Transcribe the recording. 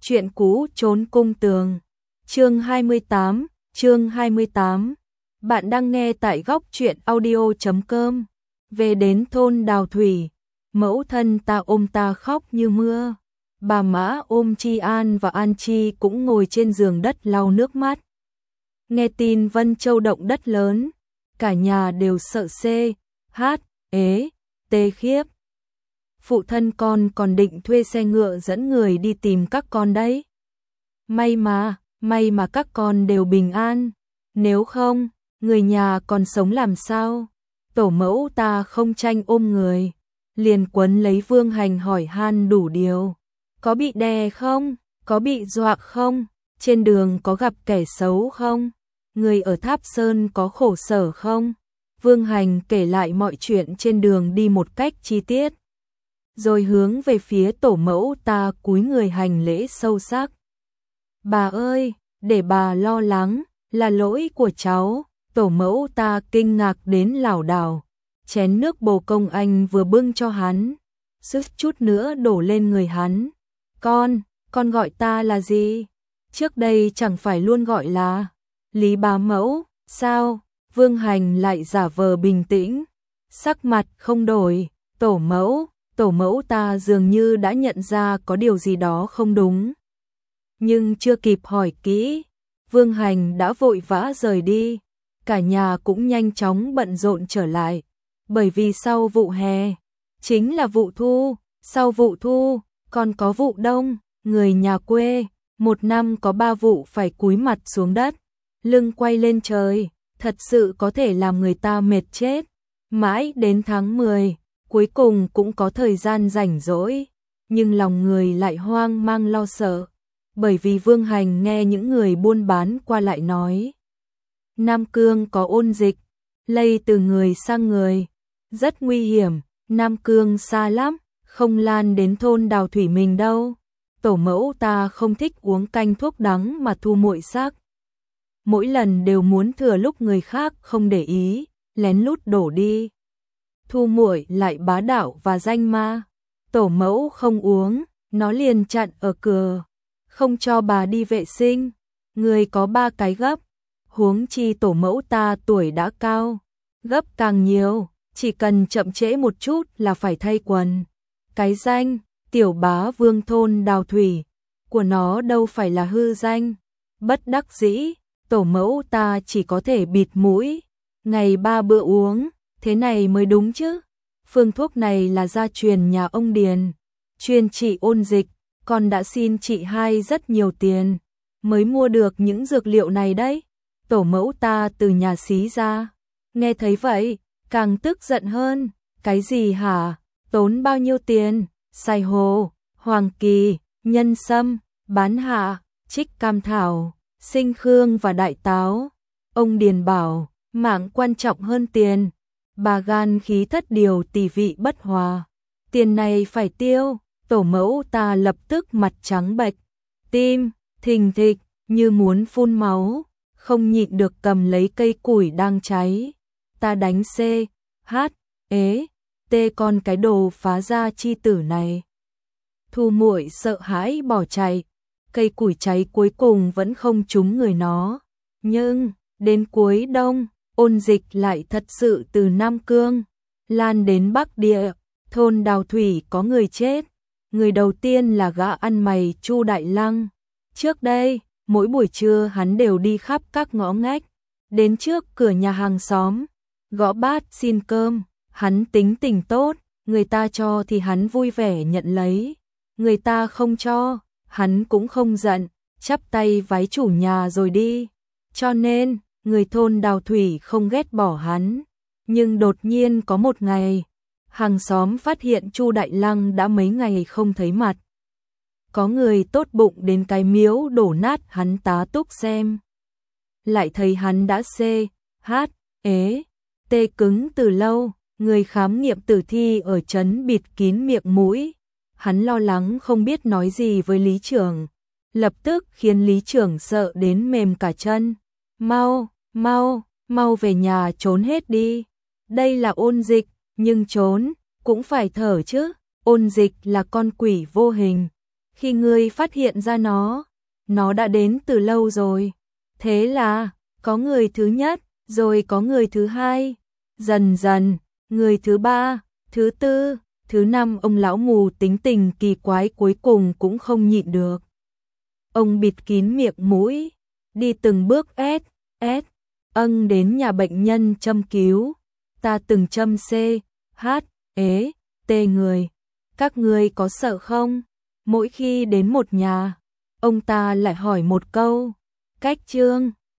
Chuyện cũ trốn cung tường. Chương 28. Bạn đang nghe tại góc truyện audio.com. Về đến thôn Đào Thủy, mẫu thân ta ôm ta khóc như mưa. Bà Mã ôm Chi An và An Chi cũng ngồi trên giường đất lau nước mắt. Nghe tin Vân Châu động đất lớn, cả nhà đều sợ tê khiếp. Phụ thân con còn định thuê xe ngựa dẫn người đi tìm các con đấy. May mà các con đều bình an, nếu không, người nhà còn sống làm sao? Tổ mẫu ta không tranh ôm người, liền quấn lấy Vương Hành hỏi han đủ điều. Có bị đè không? Có bị dọa không? Trên đường có gặp kẻ xấu không? Người ở Tháp Sơn có khổ sở không? Vương Hành kể lại mọi chuyện trên đường đi một cách chi tiết, rồi hướng về phía tổ mẫu ta cúi người hành lễ sâu sắc. Bà ơi, để bà lo lắng, là lỗi của cháu. Tổ mẫu ta kinh ngạc đến lảo đảo, chén nước bồ công anh vừa bưng cho hắn, suýt chút nữa đổ lên người hắn. Con gọi ta là gì? Trước đây chẳng phải luôn gọi là Lý bá mẫu, sao? Vương Hành lại giả vờ bình tĩnh, sắc mặt không đổi. Tổ mẫu ta dường như đã nhận ra có điều gì đó không đúng, nhưng chưa kịp hỏi kỹ, Vương Hành đã vội vã rời đi. Cả nhà cũng nhanh chóng bận rộn trở lại, bởi vì sau vụ hè chính là vụ thu, sau vụ thu còn có vụ đông. Người nhà quê một năm có 3 vụ phải cúi mặt xuống đất, lưng quay lên trời, thật sự có thể làm người ta mệt chết. Mãi đến tháng 10, cuối cùng cũng có thời gian rảnh rỗi, nhưng lòng người lại hoang mang lo sợ, bởi vì Vương Hành nghe những người buôn bán qua lại nói Nam Cương có ôn dịch, lây từ người sang người, rất nguy hiểm. Nam Cương xa lắm, không lan đến thôn Đào Thủy mình đâu. Tổ mẫu ta không thích uống canh thuốc đắng mà thu muội xác, mỗi lần đều muốn thừa lúc người khác không để ý, lén lút đổ đi. Thu muội lại bá đạo và danh ma, tổ mẫu không uống, nó liền chặn ở cửa, không cho bà đi vệ sinh. Người có 3 cái gấp, huống chi tổ mẫu ta tuổi đã cao, gấp càng nhiều, chỉ cần chậm trễ một chút là phải thay quần. Cái danh tiểu bá vương thôn Đào Thủy của nó đâu phải là hư danh. Bất đắc dĩ, tổ mẫu ta chỉ có thể bịt mũi, ngày 3 bữa uống, thế này mới đúng chứ. Phương thuốc này là gia truyền nhà ông Điền, chuyên trị ôn dịch, con đã xin chị hai rất nhiều tiền mới mua được những dược liệu này đấy. Tổ mẫu ta từ nhà xí ra, nghe thấy vậy, càng tức giận hơn. Cái gì hả? Tốn bao nhiêu tiền? Sai hồ, hoàng kỳ, nhân sâm, bán hạ, trích cam thảo, sinh khương và đại táo. Ông Điền bảo, mạng quan trọng hơn tiền. Bà gan khí thất điều tỷ vị bất hòa, tiền này phải tiêu. Tổ mẫu ta lập tức mặt trắng bệch, tim thình thịch như muốn phun máu, không nhịn được cầm lấy cây củi đang cháy. Ta đánh con cái đồ phá gia chi tử này. Thu muội sợ hãi bỏ chạy, cây củi cháy cuối cùng vẫn không trúng người nó. Nhưng đến cuối đông, ôn dịch lại thật sự từ Nam Cương lan đến Bắc Địa. Thôn Đào Thủy có người chết. Người đầu tiên là gã ăn mày Chu Đại Lăng. Trước đây, mỗi buổi trưa hắn đều đi khắp các ngõ ngách, đến trước cửa nhà hàng xóm, gõ bát xin cơm. Hắn tính tình tốt, người ta cho thì hắn vui vẻ nhận lấy, người ta không cho, hắn cũng không giận, chắp tay vái chủ nhà rồi đi. Cho nên, người thôn Đào Thủy không ghét bỏ hắn. Nhưng đột nhiên có một ngày, hàng xóm phát hiện Chu Đại Lăng đã mấy ngày không thấy mặt. Có người tốt bụng đến cái miếu đổ nát hắn tá túc xem, lại thấy hắn đã cứng từ lâu. Người khám nghiệm tử thi ở trấn bịt kín miệng mũi. Hắn lo lắng không biết nói gì với lý trưởng, lập tức khiến lý trưởng sợ đến mềm cả chân. Mau về nhà trốn hết đi. Đây là ôn dịch, nhưng trốn cũng phải thở chứ. Ôn dịch là con quỷ vô hình, Khi ngươi phát hiện ra nó đã đến từ lâu rồi. Thế là, có người thứ nhất, rồi có người thứ hai, dần dần, người thứ ba, thứ tư, thứ năm. Ông lão mù tính tình kỳ quái cuối cùng cũng không nhịn được. Ông bịt kín miệng mũi, đi từng bước đến nhà bệnh nhân châm cứu. Ta từng châm C, H, ế, T người. Các ngươi có sợ không? Mỗi khi đến một nhà, ông ta lại hỏi một câu. Cách Trương